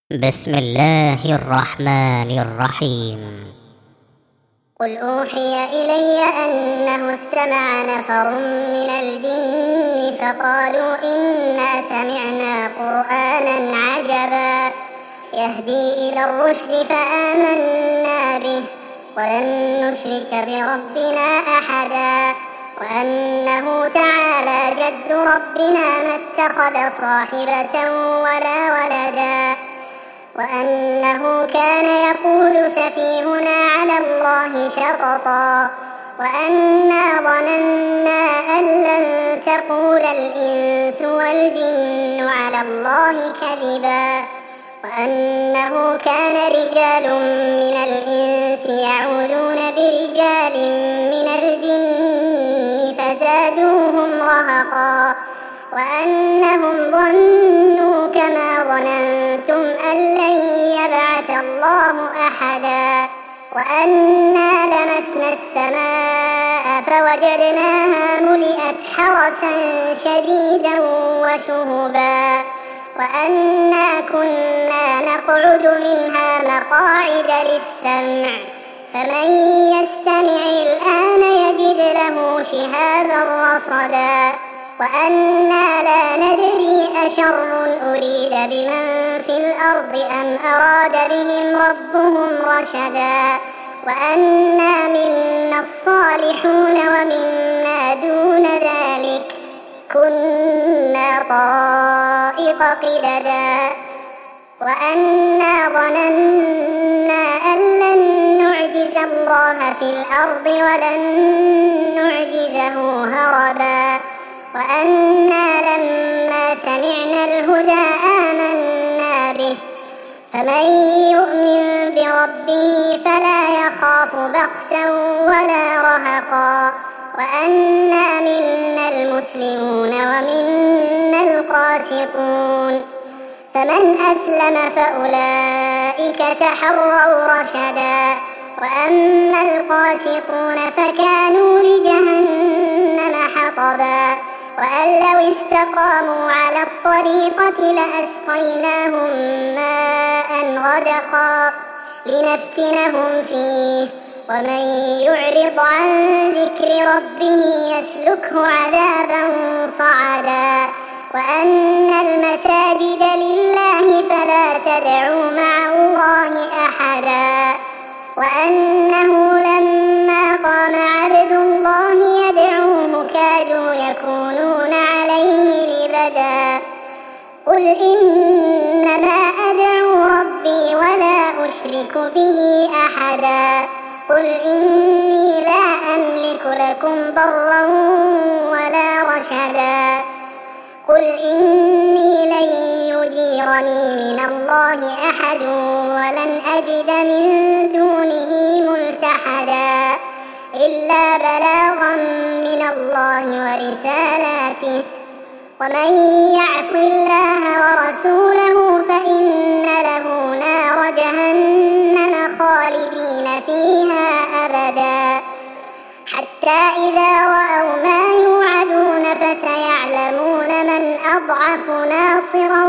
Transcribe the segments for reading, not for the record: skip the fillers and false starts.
بسم الله الرحمن الرحيم. قل أوحي إلي أنه استمع نفر من الجن فقالوا إنا سمعنا قرآنا عجبا يهدي إلى الرشد فآمنا به ولن نشرك بربنا أحدا وأنه تعالى جد ربنا ما اتخذ صاحبة ولا ولدا وأنه كان يقول سفيهنا على الله شططا وأنا ظننا أن لن تقول الإنس والجن على الله كذبا وأنه كان رجال من الإنس يعوذون برجال من الجن فزادوهم رهقا وأنهم ظنوا كما ظننتم أن لن يبعث الله أحدا وأنا لمسنا السماء فوجدناها ملئت حرسا شديدا وشهبا وأنا كنا نقعد منها مقاعد للسمع فمن يستمع الآن يجد له شهابا رصدا وأنا لا ندري أشر أريد بمن في الأرض أم أراد بهم ربهم رشدا وأنا منا الصالحون ومنا دون ذلك كنا طرائق قددا وأنا ظننا أن لن نعجز الله في الأرض ولن نعجزه هربا وأنا لما سمعنا الهدى آمنا به فمن يؤمن بربه فلا يخاف بخسا ولا رهقا وأنا منا المسلمون ومنا القاسطون فمن أسلم فأولئك تحروا رشدا وأما القاسطون فكانوا لجهنم حطبا وأن لو استقاموا على الطريقة لأسقيناهم ماء غدقا لنفتنهم فيه ومن يعرض عن ذكر ربه يسلكه عذابا صعدا وأن المساجد لله فلا تدعوا مع الله أحدا وأنه لما قام عبد الله يدعوه كادوا يكونون عليه لبدا قل إنما أدعو ربي ولا أشرك به أحدا قل إني لا أملك لكم ضرا ولا رشدا قل إني لن يجيرني من الله أحد ولن أجد من دونه ملتحدا إلا بلاغا من الله ورسالاته ومن يعص الله ورسوله فإن له نار جهنم خالدين فيها أبدا حتى إذا رأوا ما يوعدون فسيعلمون من أضعف ناصرا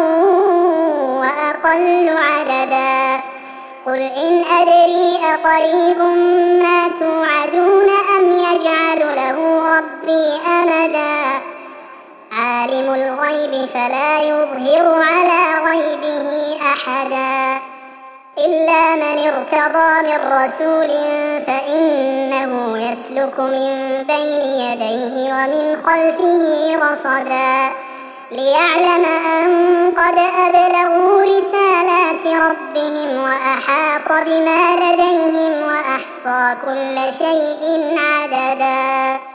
وأقل عددا قل إن أدري أقريب ما توعدون أم يجعل له ربي أمدا عالم الغيب فلا يظهر على غيبه أحدا إلا من ارتضى من رسول فإنه يسلك من بين يديه ومن خلفه رصدا ليعلم أن قد أبلغوا رسالات ربهم وأحاط بما لديهم وأحصى كل شيء عددا.